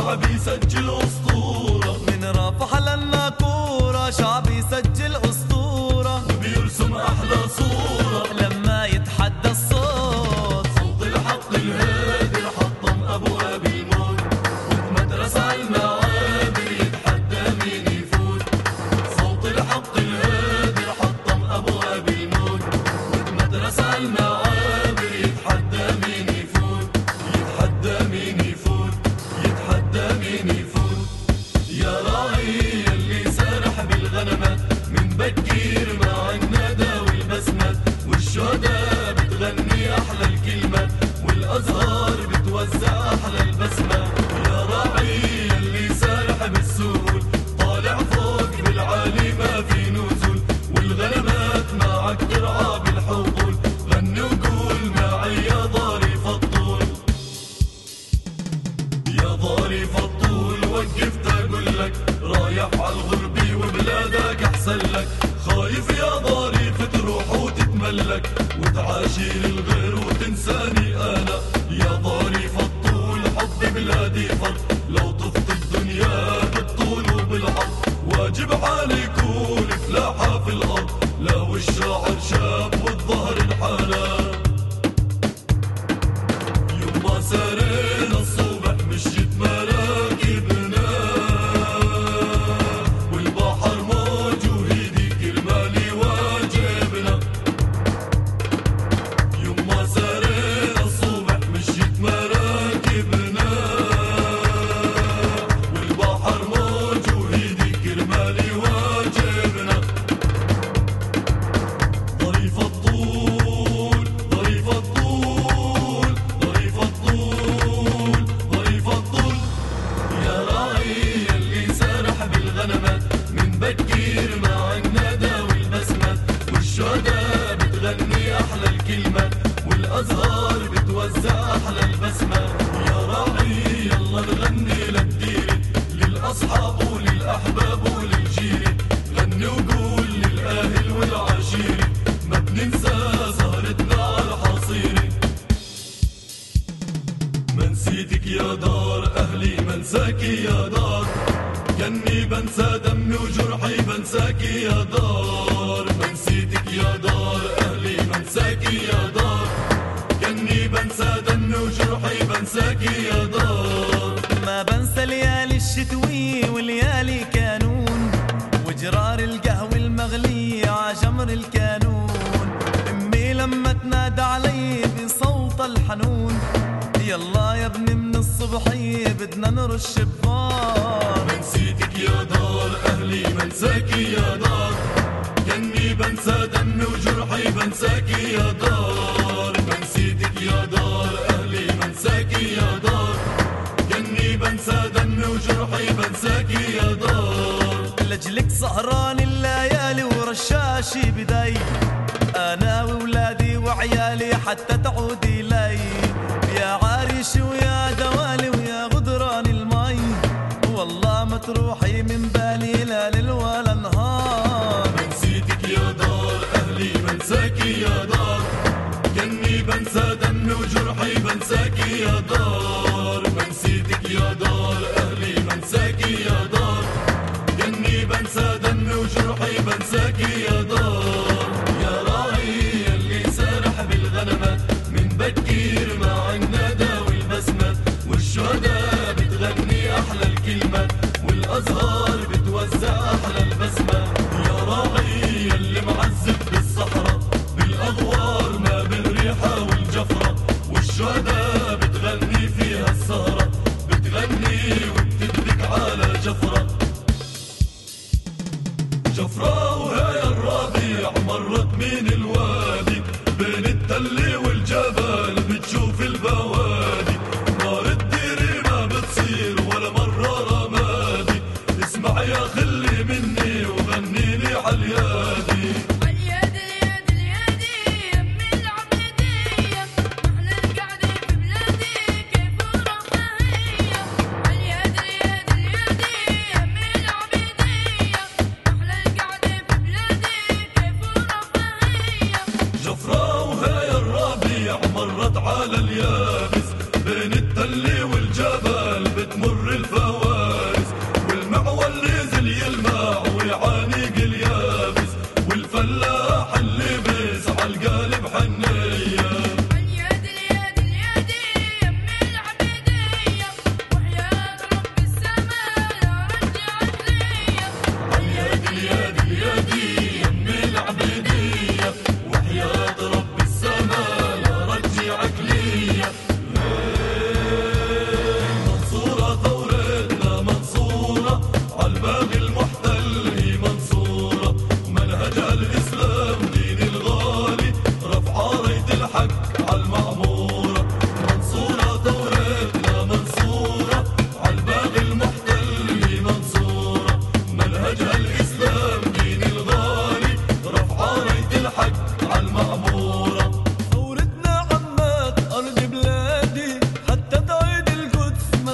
شعبي يسجل أسطورة، من رافح للناقورة شعبي يسجل أسطورة، وبيرسم أحلى صورة لما يتحدى الصوت. صوت الحق الهادي حطم أبواب الموت، وبمدرسة عالمعابر يتحدى مين يفوت. صوت الحق الهادي حطم أبواب الموت، وبمدرسة عالمعابر يتحدى مين يفوت. يتحدى مين يفوت، يتحدى مين يفوت. يا راعي اللي سارح بالغنمات من بكير مع الندى والبسمات، والشهداء بتغني أحلى الكلمات، والأزهار بتوزع أحلى البسمة. يا راعي اللي سارح بالسهول طالع فوق بالعالي ما في نزول، والغنمات معك ترعى بالحقول. غني وقول معي يا ظريف الطول، يا ظريف الطول. وقفت أقول لك رايح عالغربي وبلادك أحسن لك، خايف يا ظريف تروح وتتملك وتعاشر الغير وتنساني أنا. يا ظريف الطول حب بلادي فرض، لو طفت الدنيا بالطول وبالعرض واجب عليك والفلاحة في الأرض. لو الشاعر شاب والظهر انحنى، يوم ما سارينا الصبح مشيت مراكبنا، والبحر موج وهيدي كرمالي واجبنا. يوم ما سارينا الصبح مشيت مراكبنا، والبحر موج وهيدي كرمالي واجبنا. ظريف الطول ظريف الطول ظريف الطول ظريف الطول. يا راعي اللي سارح بالغنمات من بكير مع الندى والبسمات، والشهداء بتغني أحلى الكلمات، والأزهار بتوزع أحلى البسمة. يا راعي يلا نغني للديرة، للأصحاب وللأحباب وللجيرة. غني وقول للأهل والعشيرة، ما بننسى سهرتنا عالحصيرة. ما نسيتك يا دار أهلي ما نساكي يا دار، كني بنسى دمي وجرحي بنساكي يا دار. ما نسيتك يا دار أهلي ما نساكي يا دار، كني بنسى دمي وجرحي بنساكي يا دار. ما بنسى ليالي الشتوية وليالي كانون، وجرار القهوة المغلي عجمر الكانون. امي لما تنادى علي بصوت الحنون، يلا يا ابني من الصبحية بدنا نرش بفار. ما نسيتك يا دار أهلي ما نساكي يا دار، كني بنسى دمي وجرحي بنساكي يا دار. ما نسيتك يا دار أهلي ما نساكي يا دار، كني بنسى دمي وجرحي بنساكي يا دار. لجلك سهران الليالي ورشاشي بدي، أنا وولادي وعيالي حتى تعودي لي. يا عريش ويا دوالي ويا غدران المي، والله ما تروحي من بالي لا ليل ولا نهار. ما نسيتك يا دار أهلي ما نساكي يا دار، كني بنسى دمي وجرحي بنساكي يا دار. ما نسيتك يا دار أهلي ما نساكي يا دار، كني بنسى دمي وجرحي بنساكي يا دار. يا راعي اللي سارح بالغنمات من بكير مع الندى والبسمات، والشهداء بتغني أحلى الكلمات، والأزهار بتوزع أحلى البسمة. يا راعي اللي معذب بالصحراء بالأغوار ما بين ريحة والجفرة، والشهداء بتغني فيها السهرة، بتغني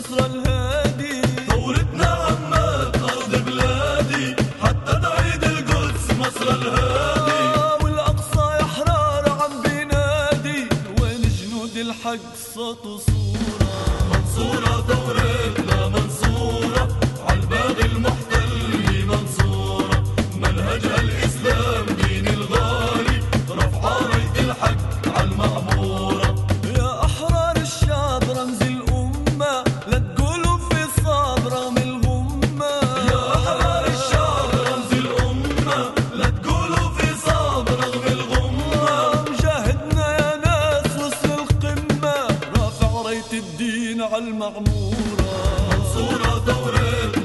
مصر الهادي. ثورتنا عمت أرض بلادي حتى تعيد القدس مصر الهادي. والأقصى يا حرار عم بينادي، وين جنود الحق صوت صورة. منصورة ثورتنا منصورة عالباغي المحتل منصورة، منهجها الإسلام دين الغالي رفع راية الحق عالمعمورة. يا أحرار الشعب رمز الأمة، لا تقولوا في صاد رغم الغمة. يا أحرار الشعب رمز الأمة، لا تقولوا في صاد رغم الغمة. مجاهدنا يا ناس وصل القمة، رافع راية الدين عالمعمورة. منصورة ثورتنا